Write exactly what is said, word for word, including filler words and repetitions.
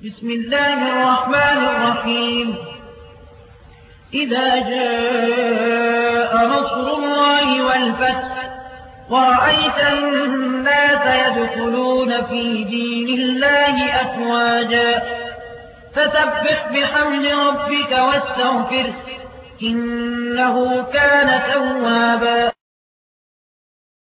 بسم الله الرحمن الرحيم إذا جاء نصر الله والفتح ورأيت الناس يدخلون في دين الله أفواجا فسبح بحمد ربك واستغفره إنه كان توابا